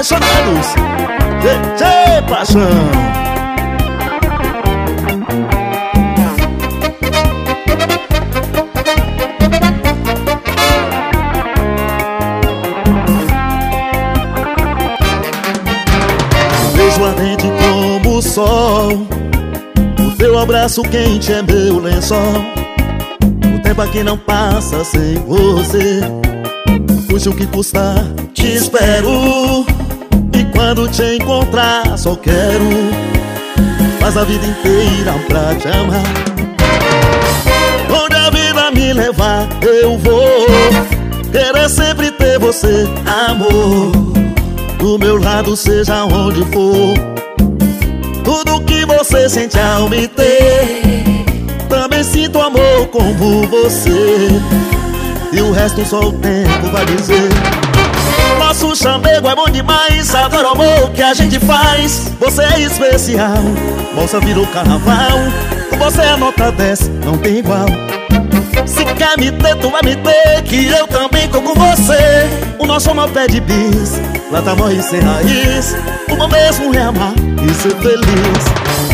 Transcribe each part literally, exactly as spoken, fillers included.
apaixonados. Tchê, tchê, paixão. Beijo ardente como o sol, o teu abraço quente é meu lençol. O tempo aqui não passa sem você, custe o que custar, te espero. E quando te encontrar só quero, faz a vida inteira pra te amar. Onde a vida me levar eu vou, querer sempre ter você, amor, do meu lado seja onde for. Tudo que você sente ao me ter, também sinto amor como você. E o resto só o tempo vai dizer. Nosso chamego é bom demais, adoro o amor que a gente faz. Você é especial, moça virou carnaval. Com você a nota dez, não tem igual. Se quer me ter, tu vai me ter, que eu também tô com você. O nosso amor pede bis, planta morre sem raiz. O bom mesmo é amar e ser feliz.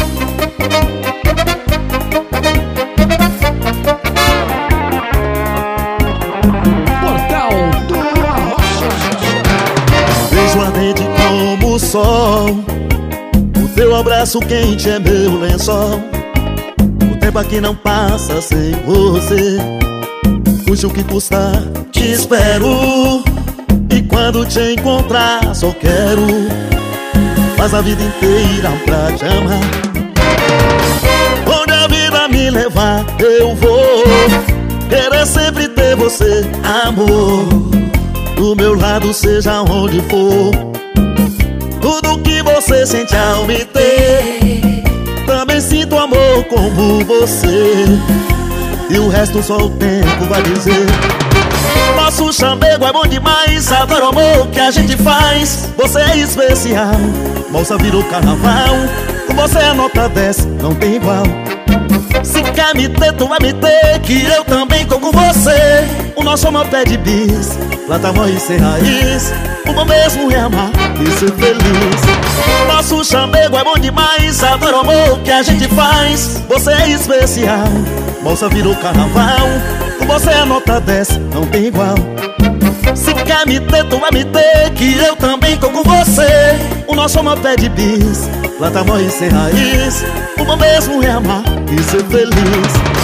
Portal do Arrocha. Beijo ardente como o sol, o teu abraço quente é meu lençol. O tempo aqui não passa sem você, custe o que custar, te espero. E quando te encontrar só quero, faz a vida inteira pra te amar. Onde a vida me levar eu vou, querer sempre ter você, amor, do meu lado seja onde for. Tudo que você sente ao me ter, também sinto amor como você. E o resto só o tempo vai dizer. Nosso chamego é bom demais, adoro o amor que a gente faz. Você é especial, moça virou carnaval. Com você a nota dez, não tem igual. Se quer me ter, tu vai me ter, que eu também tô com você. O nosso amor pede bis, planta morre sem raiz. O bom mesmo é amar e ser feliz. Nosso chamego é bom demais, adoro o amor que a gente faz. Você é especial, moça virou carnaval. Com você a nota dez, não tem igual. Se quer me ter, tu vai me ter, que eu também tô com você. O nosso amor pede bis, planta morre sem raiz. O bom mesmo é amar e ser feliz.